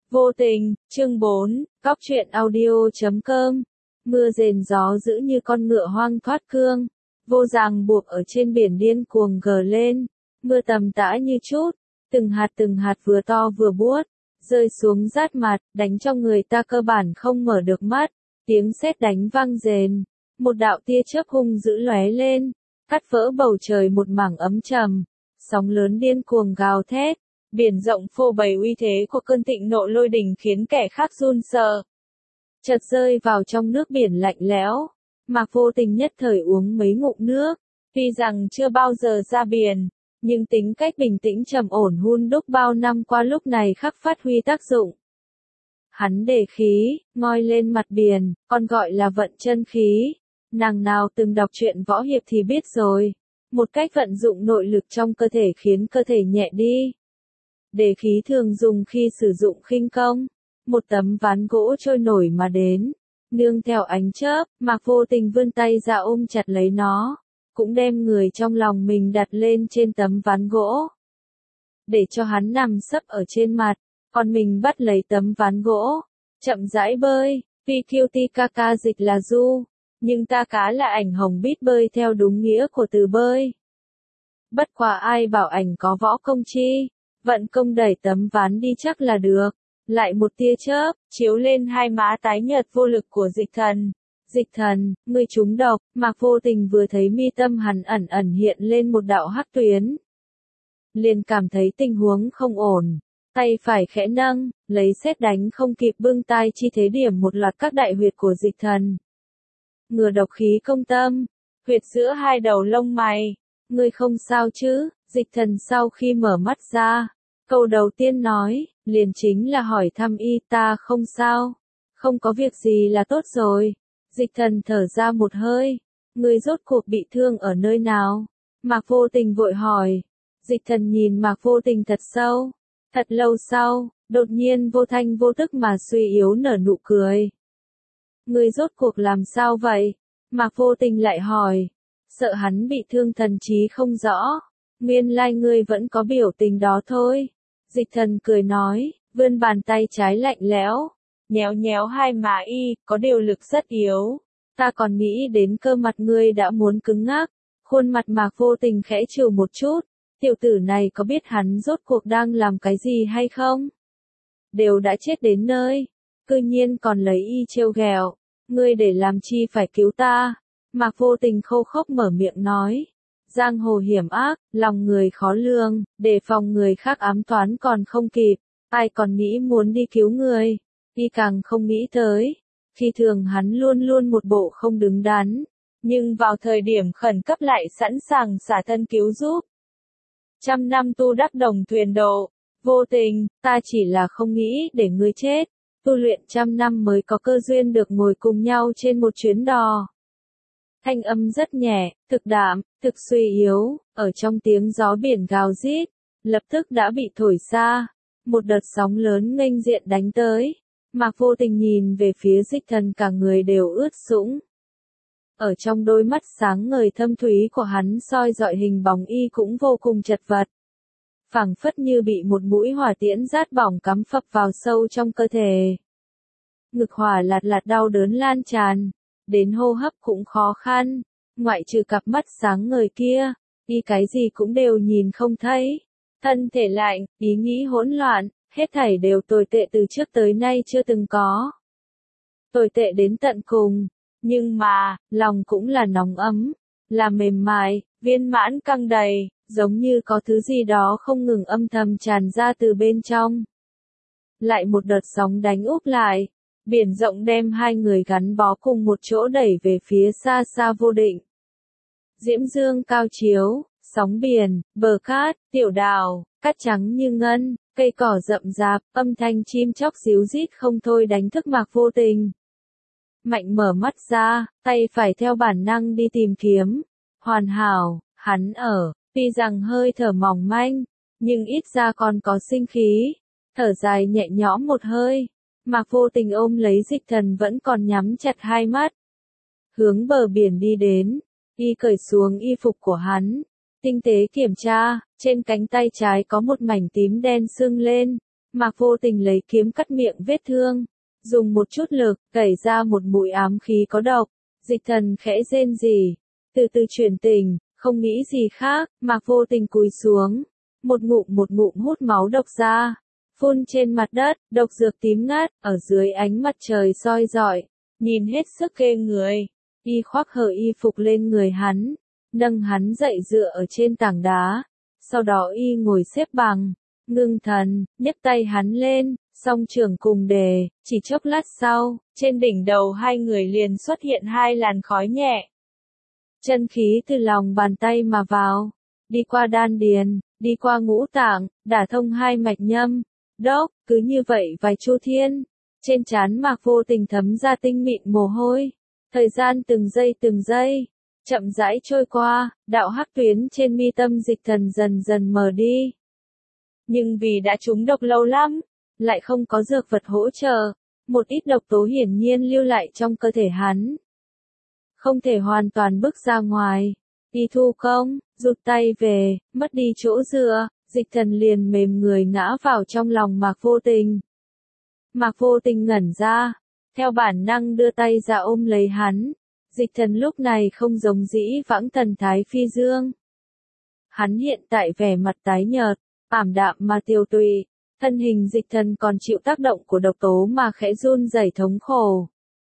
Vô tình, chương 4, Cóc truyện audio.com. Mưa rền gió dữ như con ngựa hoang thoát cương, vô ràng buộc ở trên biển điên cuồng gờ lên. Mưa tầm tã như chút, từng hạt vừa to vừa buốt, rơi xuống rát mặt, đánh cho người ta cơ bản không mở được mắt. Tiếng sét đánh vang rền, một đạo tia chớp hung dữ lóe lên, cắt vỡ bầu trời một mảng ấm trầm. Sóng lớn điên cuồng gào thét, biển rộng phô bày uy thế của cơn thịnh nộ lôi đình khiến kẻ khác run sợ. Chợt rơi vào trong nước biển lạnh lẽo, Mạc Vô Tình nhất thời uống mấy ngụm nước. Tuy rằng chưa bao giờ ra biển, nhưng tính cách bình tĩnh trầm ổn hun đúc bao năm qua lúc này khắc phát huy tác dụng. Hắn để khí, ngoi lên mặt biển, còn gọi là vận chân khí. Nàng nào từng đọc truyện võ hiệp thì biết rồi. Một cách vận dụng nội lực trong cơ thể khiến cơ thể nhẹ đi. Để khí thường dùng khi sử dụng khinh công. Một tấm ván gỗ trôi nổi mà đến. Nương theo ánh chớp, Mạc Vô Tình vươn tay ra ôm chặt lấy nó. Cũng đem người trong lòng mình đặt lên trên tấm ván gỗ. Để cho hắn nằm sấp ở trên mặt. Còn mình bắt lấy tấm ván gỗ. Chậm rãi bơi. PQTKK dịch là du. Nhưng ta cá là ảnh hồng biết bơi theo đúng nghĩa của từ bơi. Bất quá ai bảo ảnh có võ công chi. Vận công đẩy tấm ván đi chắc là được. Lại một tia chớp, chiếu lên hai má tái nhợt vô lực của Dịch Thần. Dịch Thần, ngươi trúng độc. Mạc Vô Tình vừa thấy mi tâm hắn ẩn hiện lên một đạo hắc tuyến. Liền cảm thấy tình huống không ổn. Tay phải khẽ nâng, lấy sét đánh không kịp bưng tay chi thế điểm một loạt các đại huyệt của Dịch Thần. Ngừa độc khí công tâm, huyệt giữa hai đầu lông mày. Ngươi không sao chứ? Dịch Thần sau khi mở mắt ra, câu đầu tiên nói, liền chính là hỏi thăm y. Ta không sao, không có việc gì là tốt rồi. Dịch Thần thở ra một hơi, ngươi rốt cuộc bị thương ở nơi nào? Mạc Vô Tình vội hỏi. Dịch Thần nhìn Mạc Vô Tình thật sâu, thật lâu sau, đột nhiên vô thanh vô tức mà suy yếu nở nụ cười. Ngươi rốt cuộc làm sao vậy? Mạc Vô Tình lại hỏi, sợ hắn bị thương thần trí không rõ. Nguyên lai ngươi vẫn có biểu tình đó thôi. Dịch Thần cười nói, vươn bàn tay trái lạnh lẽo, nhéo nhéo hai má y, có điều lực rất yếu. Ta còn nghĩ đến cơ mặt ngươi đã muốn cứng ngắc. Khuôn mặt Mạc Vô Tình khẽ trừ một chút. Tiểu tử này có biết hắn rốt cuộc đang làm cái gì hay không? Đều đã chết đến nơi, cư nhiên còn lấy y trêu ghẹo. Ngươi để làm chi phải cứu ta? Mạc Vô Tình khô khốc mở miệng nói. Giang hồ hiểm ác, lòng người khó lường, đề phòng người khác ám toán còn không kịp. Ai còn nghĩ muốn đi cứu người? Y càng không nghĩ tới. Khi thường hắn luôn luôn một bộ không đứng đắn. Nhưng vào thời điểm khẩn cấp lại sẵn sàng xả thân cứu giúp. 100 năm tu đắc đồng thuyền độ. Vô Tình, ta chỉ là không nghĩ để ngươi chết. Tu luyện 100 năm mới có cơ duyên được ngồi cùng nhau trên một chuyến đò. Thanh âm rất nhẹ, thực đạm, thực suy yếu, ở trong tiếng gió biển gào rít, lập tức đã bị thổi xa. Một đợt sóng lớn nghênh diện đánh tới. Mạc Vô Tình nhìn về phía Dịch Thần cả người đều ướt sũng. Ở trong đôi mắt sáng ngời thâm thúy của hắn soi dọi hình bóng y cũng vô cùng chật vật. Phảng phất như bị một mũi hỏa tiễn rát bỏng cắm phập vào sâu trong cơ thể. Ngực hỏa lạt lạt đau đớn lan tràn, đến hô hấp cũng khó khăn, ngoại trừ cặp mắt sáng ngời kia, y cái gì cũng đều nhìn không thấy. Thân thể lạnh, ý nghĩ hỗn loạn, hết thảy đều tồi tệ từ trước tới nay chưa từng có. Tồi tệ đến tận cùng, nhưng mà, lòng cũng là nóng ấm, là mềm mại, viên mãn căng đầy, giống như có thứ gì đó không ngừng âm thầm tràn ra từ bên trong. Lại một đợt sóng đánh úp lại, biển rộng đem hai người gắn bó cùng một chỗ đẩy về phía xa xa vô định. Diễm dương cao chiếu, sóng biển, bờ cát, tiểu đảo, cát trắng như ngân, cây cỏ rậm rạp, âm thanh chim chóc ríu rít không thôi đánh thức Mạc Vô Tình. Mạnh mở mắt ra, tay phải theo bản năng đi tìm kiếm. Hoàn hảo, hắn ở, tuy rằng hơi thở mỏng manh, nhưng ít ra còn có sinh khí. Thở dài nhẹ nhõm một hơi, Mạc Vô Tình ôm lấy Dịch Thần vẫn còn nhắm chặt hai mắt. Hướng bờ biển đi đến, y cởi xuống y phục của hắn. Tinh tế kiểm tra, trên cánh tay trái có một mảnh tím đen sưng lên. Mạc Vô Tình lấy kiếm cắt miệng vết thương, dùng một chút lực, cẩy ra một mũi ám khí có độc. Dịch Thần khẽ rên rỉ, từ từ chuyển tình, không nghĩ gì khác, Mạc Vô Tình cúi xuống, một ngụm hút máu độc ra, phun trên mặt đất, độc dược tím ngát, ở dưới ánh mặt trời soi rọi, nhìn hết sức ghê người. Y khoác hở y phục lên người hắn, nâng hắn dậy dựa ở trên tảng đá, sau đó y ngồi xếp bằng, ngưng thần, nhấc tay hắn lên, song trưởng cùng đề, chỉ chốc lát sau, trên đỉnh đầu hai người liền xuất hiện hai làn khói nhẹ. Chân khí từ lòng bàn tay mà vào, đi qua đan điền, đi qua ngũ tạng, đả thông hai mạch nhâm, đốc, cứ như vậy vài chu thiên, trên trán Mạc Vô Tình thấm ra tinh mịn mồ hôi, thời gian từng giây, chậm rãi trôi qua, đạo hắc tuyến trên mi tâm Dịch Thần dần dần mờ đi. Nhưng vì đã trúng độc lâu lắm, lại không có dược vật hỗ trợ, một ít độc tố hiển nhiên lưu lại trong cơ thể hắn. Không thể hoàn toàn bước ra ngoài, y thu công, rụt tay về, mất đi chỗ dựa, Dịch Thần liền mềm người ngã vào trong lòng Mạc Vô Tình. Mạc Vô Tình ngẩn ra, theo bản năng đưa tay ra ôm lấy hắn. Dịch Thần lúc này không giống dĩ vãng thần thái phi dương. Hắn hiện tại vẻ mặt tái nhợt, ảm đạm mà tiêu tụy, thân hình Dịch Thần còn chịu tác động của độc tố mà khẽ run rẩy thống khổ.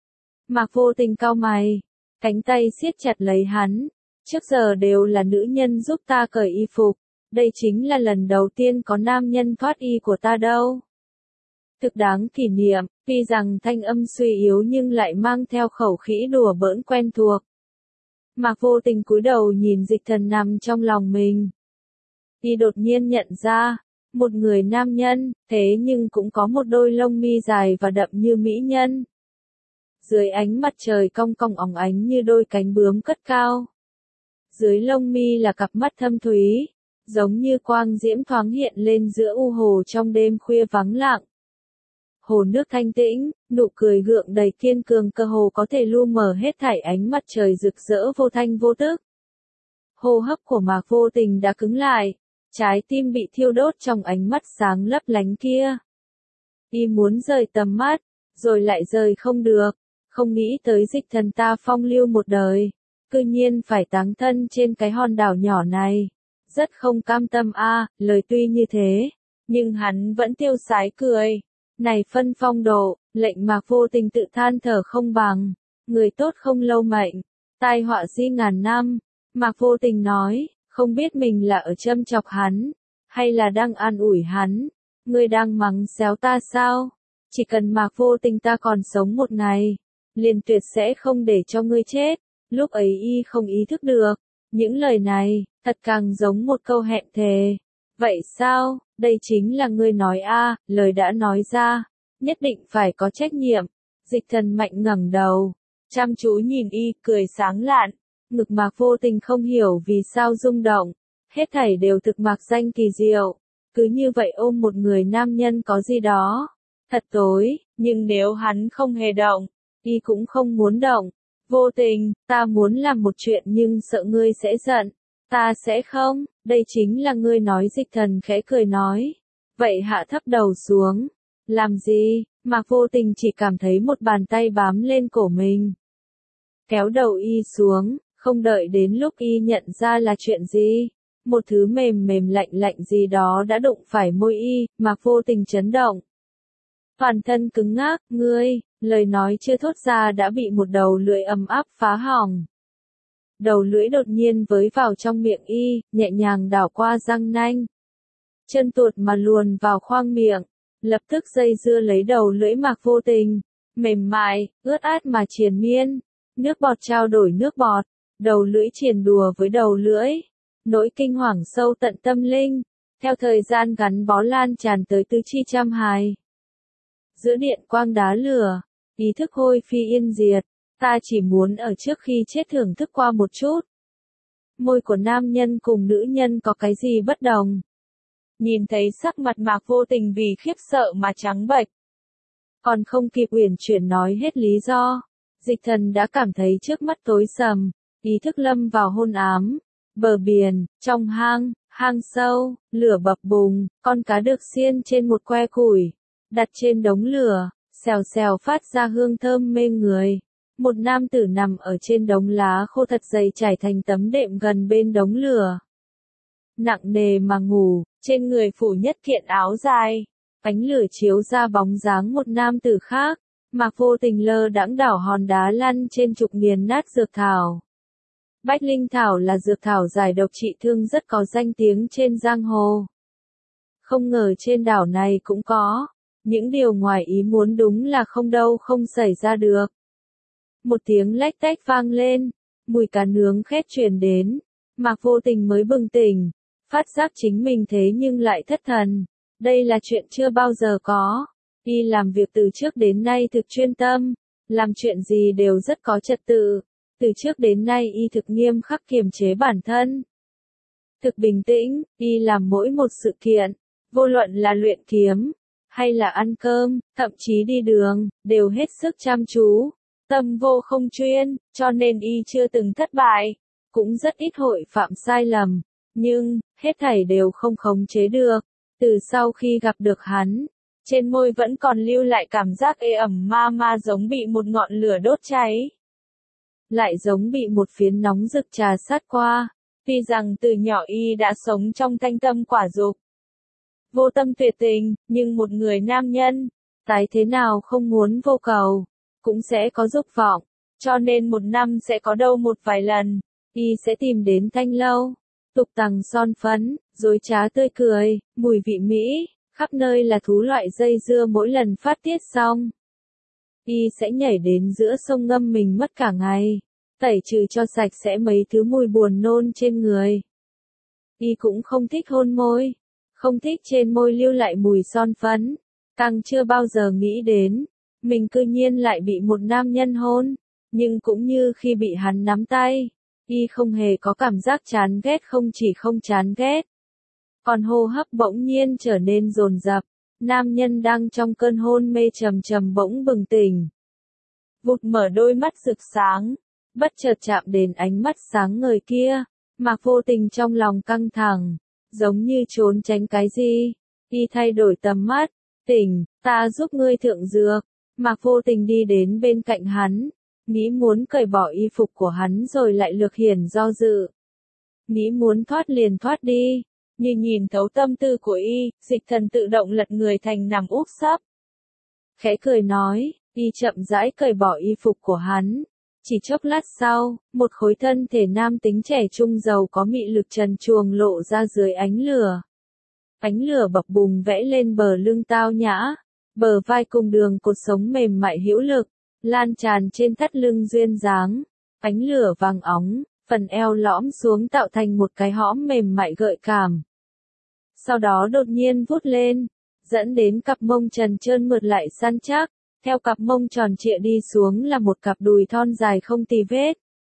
Mạc Vô Tình cau mày, cánh tay siết chặt lấy hắn, trước giờ đều là nữ nhân giúp ta cởi y phục, đây chính là lần đầu tiên có nam nhân thoát y của ta đâu. Thực đáng kỷ niệm, tuy rằng thanh âm suy yếu nhưng lại mang theo khẩu khí đùa bỡn quen thuộc. Mạc Vô Tình cúi đầu nhìn Dịch Thần nằm trong lòng mình. Y đột nhiên nhận ra, một người nam nhân, thế nhưng cũng có một đôi lông mi dài và đậm như mỹ nhân. Dưới ánh mặt trời cong cong óng ánh như đôi cánh bướm cất cao. Dưới lông mi là cặp mắt thâm thúy, giống như quang diễm thoáng hiện lên giữa u hồ trong đêm khuya vắng lặng. Hồ nước thanh tĩnh, nụ cười gượng đầy kiên cường cơ hồ có thể lu mờ hết thảy ánh mặt trời rực rỡ vô thanh vô tức. Hô hấp của Mạc Vô Tình đã cứng lại, trái tim bị thiêu đốt trong ánh mắt sáng lấp lánh kia. Y muốn rời tầm mắt, rồi lại rời không được, không nghĩ tới Dịch Thần ta phong lưu một đời, cư nhiên phải táng thân trên cái hòn đảo nhỏ này. Rất không cam tâm a, lời tuy như thế, nhưng hắn vẫn tiêu sái cười. Này phân phong độ, lệnh Mạc Vô Tình tự than thở không bằng, người tốt không lâu mệnh, tai họa di ngàn năm. Mạc Vô Tình nói, không biết mình là ở châm chọc hắn, hay là đang an ủi hắn, ngươi đang mắng xéo ta sao? Chỉ cần Mạc Vô Tình ta còn sống một ngày, liền tuyệt sẽ không để cho ngươi chết. Lúc ấy y không ý thức được, những lời này, thật càng giống một câu hẹn thề. Vậy sao, đây chính là ngươi nói a, lời đã nói ra, nhất định phải có trách nhiệm. Dịch Thần mạnh ngẩng đầu, chăm chú nhìn y, cười sáng lạn, ngực Mạc Vô Tình không hiểu vì sao rung động, hết thảy đều thực mạc danh kỳ diệu, cứ như vậy ôm một người nam nhân có gì đó, thật tối, nhưng nếu hắn không hề động, y cũng không muốn động. Vô Tình, ta muốn làm một chuyện nhưng sợ ngươi sẽ giận. Ta sẽ không, đây chính là ngươi nói. Dịch Thần khẽ cười nói. Vậy hạ thấp đầu xuống. Làm gì? Mạc Vô Tình chỉ cảm thấy một bàn tay bám lên cổ mình. Kéo đầu y xuống, không đợi đến lúc y nhận ra là chuyện gì. Một thứ mềm mềm lạnh lạnh gì đó đã đụng phải môi y, Mạc Vô Tình chấn động. Toàn thân cứng ngắc, ngươi, lời nói chưa thốt ra đã bị một đầu lưỡi ấm áp phá hỏng. Đầu lưỡi đột nhiên với vào trong miệng y, nhẹ nhàng đảo qua răng nanh. Chân tuột mà luồn vào khoang miệng, lập tức dây dưa lấy đầu lưỡi Mạc Vô Tình, mềm mại, ướt át mà triền miên, nước bọt trao đổi nước bọt, đầu lưỡi triền đùa với đầu lưỡi, nỗi kinh hoàng sâu tận tâm linh, theo thời gian gắn bó lan tràn tới tứ chi trăm hài. Giữa điện quang đá lửa, ý thức hôi phi yên diệt, ta chỉ muốn ở trước khi chết thưởng thức qua một chút. Môi của nam nhân cùng nữ nhân có cái gì bất đồng? Nhìn thấy sắc mặt Mạc Vô Tình vì khiếp sợ mà trắng bệch. Còn không kịp uyển chuyển nói hết lý do, Dịch Thần đã cảm thấy trước mắt tối sầm, ý thức lâm vào hôn ám, bờ biển, trong hang, Hang sâu, lửa bập bùng, con cá được xiên trên một que củi, đặt trên đống lửa, xèo xèo phát ra hương thơm mê người. Một nam tử nằm ở trên đống lá khô thật dày trải thành tấm đệm gần bên đống lửa. Nặng nề mà ngủ, trên người phủ nhất kiện áo dài. Ánh lửa chiếu ra bóng dáng một nam tử khác, Mạc Vô Tình lơ đãng đảo hòn đá lăn trên trục nghiền nát dược thảo. Bách Linh Thảo là dược thảo giải độc trị thương rất có danh tiếng trên giang hồ. Không ngờ trên đảo này cũng có. Những điều ngoài ý muốn đúng là không đâu không xảy ra được. Một tiếng lách tách vang lên, mùi cá nướng khét truyền đến. Mạc Vô Tình mới bừng tỉnh, phát giác chính mình thế nhưng lại thất thần. Đây là chuyện chưa bao giờ có. Y làm việc từ trước đến nay thực chuyên tâm, làm chuyện gì đều rất có trật tự. Từ trước đến nay Y thực nghiêm khắc kiềm chế bản thân. Thực bình tĩnh, Y làm mỗi một sự kiện, vô luận là luyện kiếm, hay là ăn cơm, thậm chí đi đường, đều hết sức chăm chú. Tâm vô không chuyên, cho nên Y chưa từng thất bại, cũng rất ít hội phạm sai lầm, nhưng, hết thảy đều không khống chế được. Từ sau khi gặp được hắn, trên môi vẫn còn lưu lại cảm giác ê ẩm ma giống bị một ngọn lửa đốt cháy. Lại giống bị một phiến nóng rực trà sát qua, tuy rằng từ nhỏ Y đã sống trong thanh tâm quả dục. Vô tâm tuyệt tình, nhưng một người nam nhân, tái thế nào không muốn vô cầu, cũng sẽ có dục vọng, cho nên một năm sẽ có đâu một vài lần, Y sẽ tìm đến thanh lâu, tục tằng son phấn, dối trá tươi cười, mùi vị mỹ, khắp nơi là thú loại dây dưa mỗi lần phát tiết xong. Y sẽ nhảy đến giữa sông ngâm mình mất cả ngày, tẩy trừ cho sạch sẽ mấy thứ mùi buồn nôn trên người. Y cũng không thích hôn môi, không thích trên môi lưu lại mùi son phấn, càng chưa bao giờ nghĩ đến, mình cư nhiên lại bị một nam nhân hôn, nhưng cũng như khi bị hắn nắm tay, Y không hề có cảm giác chán ghét, không chỉ không chán ghét, còn hô hấp bỗng nhiên trở nên dồn dập. Nam nhân đang trong cơn hôn mê trầm trầm bỗng bừng tỉnh. Vụt mở đôi mắt rực sáng, bất chợt chạm đến ánh mắt sáng ngời kia, Mạc Vô Tình trong lòng căng thẳng, giống như trốn tránh cái gì. Y thay đổi tầm mắt, tỉnh, ta giúp ngươi thượng dược. Mạc Vô Tình đi đến bên cạnh hắn, nghĩ muốn cởi bỏ y phục của hắn rồi lại lược hiển do dự. Nghĩ muốn thoát liền thoát đi. Như nhìn thấu tâm tư của Y, Dịch Thần tự động lật người thành nằm úp sấp. Khẽ cười nói, Y chậm rãi cởi bỏ y phục của hắn. Chỉ chốc lát sau, một khối thân thể nam tính trẻ trung giàu có mị lực trần truồng lộ ra dưới ánh lửa. Ánh lửa bập bùng vẽ lên bờ lưng tao nhã, bờ vai cùng đường cột sống mềm mại hữu lực, lan tràn trên thắt lưng duyên dáng. Ánh lửa vàng óng, phần eo lõm xuống tạo thành một cái hõm mềm mại gợi cảm. Sau đó đột nhiên vút lên, dẫn đến cặp mông trần trơn mượt lại săn chắc, theo cặp mông tròn trịa đi xuống là một cặp đùi thon dài không tì vết.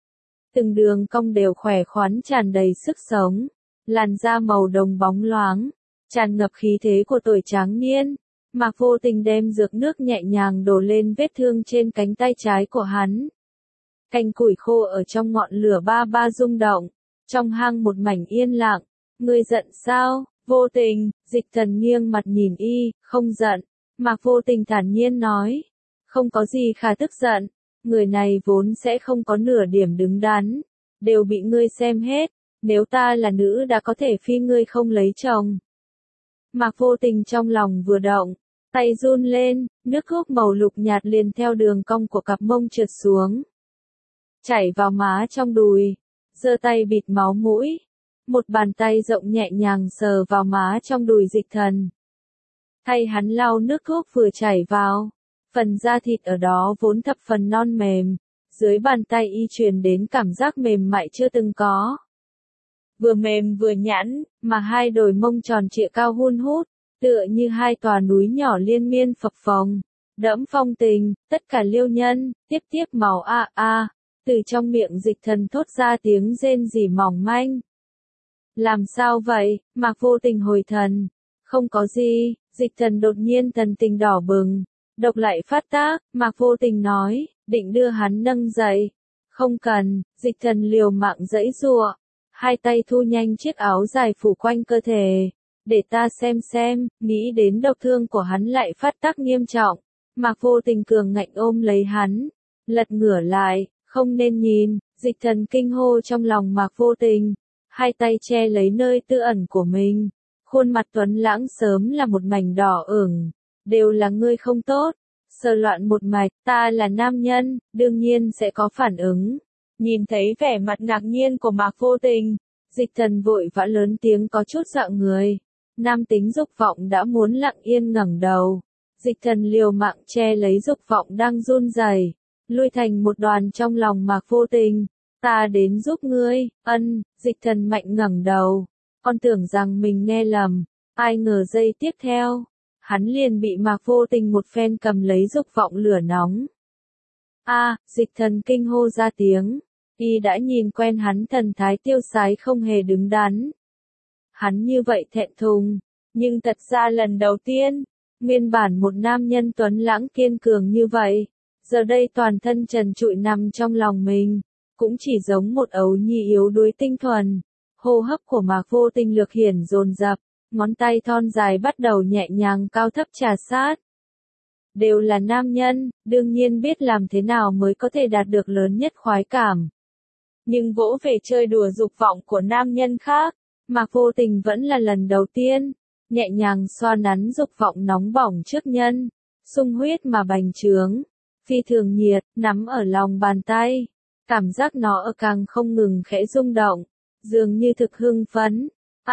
Từng đường cong đều khỏe khoắn tràn đầy sức sống, làn da màu đồng bóng loáng, tràn ngập khí thế của tuổi tráng niên. Mạc Vô Tình đem dược nước nhẹ nhàng đổ lên vết thương trên cánh tay trái của hắn. Cành củi khô ở trong ngọn lửa ba ba rung động, trong hang một mảnh yên lặng. Ngươi giận sao? Vô Tình, Dịch Thần nghiêng mặt nhìn Y, không giận. Mạc Vô Tình thản nhiên nói, không có gì khả tức giận, người này vốn sẽ không có nửa điểm đứng đắn, đều bị ngươi xem hết, nếu ta là nữ đã có thể phi ngươi không lấy chồng. Mạc Vô Tình trong lòng vừa động, tay run lên, nước thuốc màu lục nhạt liền theo đường cong của cặp mông trượt xuống, chảy vào má trong đùi, giơ tay bịt máu mũi. Một bàn tay rộng nhẹ nhàng sờ vào má trong đùi Dịch Thần. Thay hắn lau nước thuốc vừa chảy vào. Phần da thịt ở đó vốn thập phần non mềm. Dưới bàn tay Y truyền đến cảm giác mềm mại chưa từng có. Vừa mềm vừa nhẵn, mà hai đồi mông tròn trịa cao hun hút, tựa như hai tòa núi nhỏ liên miên phập phồng. Đẫm phong tình, tất cả liêu nhân, tiếp tiếp màu từ trong miệng Dịch Thần thốt ra tiếng rên rỉ mỏng manh. Làm sao vậy? Mạc Vô Tình hồi thần. Không có gì. Dịch Thần đột nhiên thần tình đỏ bừng. Độc lại phát tác. Mạc Vô Tình nói, định đưa hắn nâng dậy. Không cần. Dịch Thần liều mạng giãy giụa. hai tay thu nhanh chiếc áo dài phủ quanh cơ thể. Để ta xem, nghĩ đến độc thương của hắn lại phát tác nghiêm trọng. Mạc Vô Tình cường ngạnh ôm lấy hắn, lật ngửa lại, không nên nhìn, Dịch Thần kinh hô trong lòng Mạc Vô Tình, hai tay che lấy nơi tư ẩn của mình. Khuôn mặt tuấn lãng sớm là một mảnh đỏ ửng, đều là ngươi không tốt, sờ loạn một mạch, ta là nam nhân, đương nhiên sẽ có phản ứng. Nhìn thấy vẻ mặt ngạc nhiên của Mạc Vô Tình, Dịch Thần vội vã lớn tiếng có chút dọa người. Nam tính dục vọng đã muốn lặng yên ngẩng đầu. Dịch Thần liều mạng che lấy dục vọng đang run rẩy, lui thành một đoàn trong lòng Mạc Vô Tình. Ta đến giúp ngươi, Dịch Thần mạnh ngẩng đầu. Con tưởng rằng mình nghe lầm, ai ngờ giây tiếp theo, hắn liền bị Mạc Vô Tình một phen cầm lấy dục vọng lửa nóng. Dịch Thần kinh hô ra tiếng, y đã nhìn quen hắn thần thái tiêu sái không hề đứng đắn. Hắn như vậy thẹn thùng, nhưng thật ra lần đầu tiên, nguyên bản một nam nhân tuấn lãng kiên cường như vậy, giờ đây toàn thân trần trụi nằm trong lòng mình, cũng chỉ giống một ấu nhi yếu đuối tinh thuần. Hô hấp của Mạc Vô Tình lược hiển dồn dập, ngón tay thon dài bắt đầu nhẹ nhàng cao thấp trà sát. Đều là nam nhân, đương nhiên biết làm thế nào mới có thể đạt được lớn nhất khoái cảm. Nhưng vỗ về chơi đùa dục vọng của nam nhân khác, Mạc Vô Tình vẫn là lần đầu tiên, nhẹ nhàng xoa nắn dục vọng nóng bỏng trước nhân, sung huyết mà bành trướng, phi thường nhiệt, nắm ở lòng bàn tay, cảm giác nó ở càng không ngừng khẽ rung động, dường như thực hưng phấn.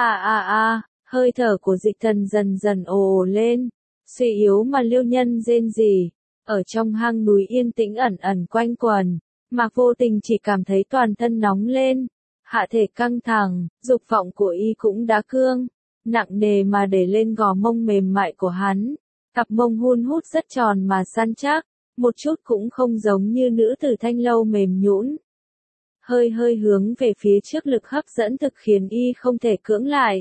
Hơi thở của Dịch Thần dần dần ồ lên, suy yếu mà liêu nhân rên rỉ, ở trong hang núi yên tĩnh ẩn ẩn quanh quẩn, Mạc Vô Tình chỉ cảm thấy toàn thân nóng lên, hạ thể căng thẳng, dục vọng của y cũng đã cương, nặng nề mà để lên gò mông mềm mại của hắn, cặp mông hun hút rất tròn mà săn chắc, một chút cũng không giống như nữ tử thanh lâu mềm nhũn. Hơi hướng về phía trước lực hấp dẫn thực khiến y không thể cưỡng lại.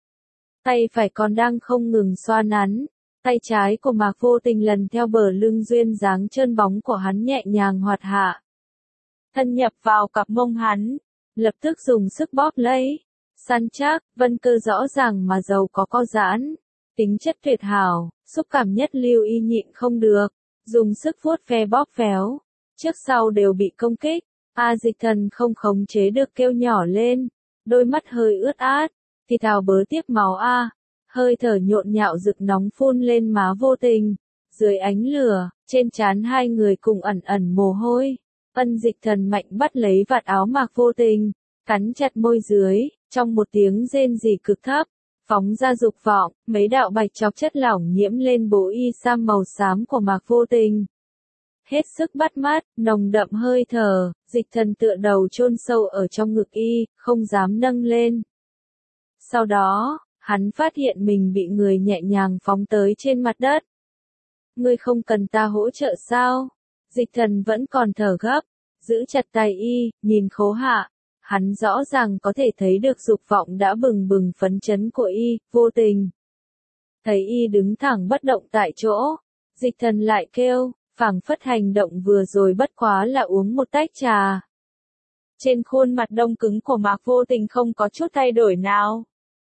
Tay phải còn đang không ngừng xoa nắn, tay trái của Mạc Vô Tình lần theo bờ lưng duyên dáng trơn bóng của hắn nhẹ nhàng hoạt hạ. Thân nhập vào cặp mông hắn, lập tức dùng sức bóp lấy, săn chắc, vân cơ rõ ràng mà giàu có co giãn, tính chất tuyệt hảo, xúc cảm nhất lưu y nhịn không được, dùng sức vuốt ve bóp véo, trước sau đều bị công kích. Dịch Thần không khống chế được kêu nhỏ lên, đôi mắt hơi ướt át, thì thào bớ tiếp máu hơi thở nhộn nhạo rực nóng phun lên má Vô Tình, dưới ánh lửa, trên trán hai người cùng ẩn ẩn mồ hôi. Dịch Thần mạnh bắt lấy vạt áo Mạc Vô Tình, cắn chặt môi dưới, trong một tiếng rên rỉ cực thấp, phóng ra dục vọng, mấy đạo bạch chọc chất lỏng nhiễm lên bộ y sam màu xám của Mạc Vô Tình. Hết sức bắt mắt, nồng đậm hơi thở, Dịch Thần tựa đầu chôn sâu ở trong ngực y, không dám nâng lên. Sau đó, hắn phát hiện mình bị người nhẹ nhàng phóng tới trên mặt đất. Ngươi không cần ta hỗ trợ sao? Dịch Thần vẫn còn thở gấp, giữ chặt tay y, nhìn Khố Hạ. Hắn rõ ràng có thể thấy được dục vọng đã bừng bừng phấn chấn của y, Vô Tình. Thấy y đứng thẳng bất động tại chỗ, Dịch Thần lại kêu, phảng phất hành động vừa rồi bất quá là uống một tách trà. Trên khuôn mặt đông cứng của Mạc Vô Tình không có chút thay đổi nào.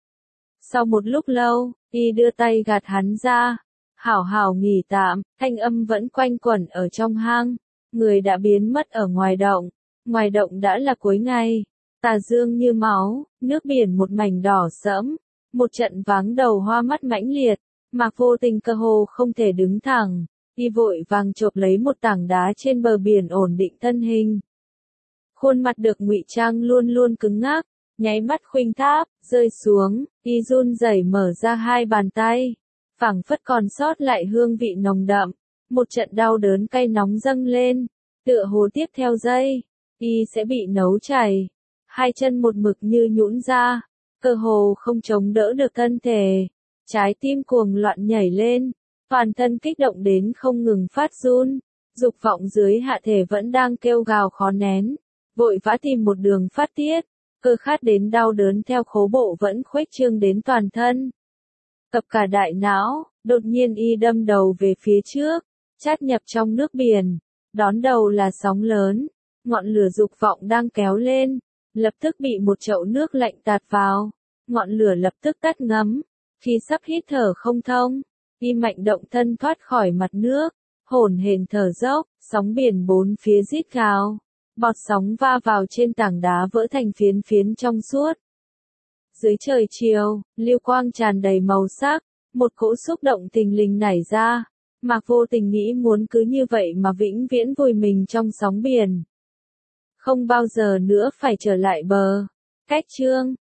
Sau một lúc lâu, y đưa tay gạt hắn ra. Hảo nghỉ tạm, thanh âm vẫn quanh quẩn ở trong hang. Người đã biến mất ở ngoài động đã là cuối ngày. Tà dương như máu, nước biển một mảnh đỏ sẫm, một trận váng đầu hoa mắt mãnh liệt. Mạc Vô Tình cơ hồ không thể đứng thẳng. Y vội vàng chộp lấy một tảng đá trên bờ biển ổn định thân hình. Khuôn mặt được ngụy trang luôn luôn cứng ngắc, nháy mắt khuynh tháp, rơi xuống, y run rẩy mở ra hai bàn tay, phảng phất còn sót lại hương vị nồng đậm, một trận đau đớn cay nóng dâng lên, tựa hồ tiếp theo giây, y sẽ bị nấu chảy, hai chân một mực như nhũn ra, cơ hồ không chống đỡ được thân thể, trái tim cuồng loạn nhảy lên. Toàn thân kích động đến không ngừng phát run, dục vọng dưới hạ thể vẫn đang kêu gào khó nén, vội vã tìm một đường phát tiết, cơ khát đến đau đớn theo khố bộ vẫn khuếch trương đến toàn thân. Cập cả đại não, đột nhiên y đâm đầu về phía trước, chát nhập trong nước biển, đón đầu là sóng lớn, ngọn lửa dục vọng đang kéo lên, lập tức bị một chậu nước lạnh tạt vào. Ngọn lửa lập tức tắt ngấm. Khi sắp hít thở không thông, Y Mạnh động thân thoát khỏi mặt nước, hổn hển thở dốc, sóng biển bốn phía rít gào. Bọt sóng va vào trên tảng đá vỡ thành phiến phiến trong suốt. Dưới trời chiều, lưu quang tràn đầy màu sắc, một cỗ xúc động thình lình nảy ra. Mạc vô tình nghĩ muốn cứ như vậy mà vĩnh viễn vùi mình trong sóng biển. Không bao giờ nữa phải trở lại bờ. Cách chương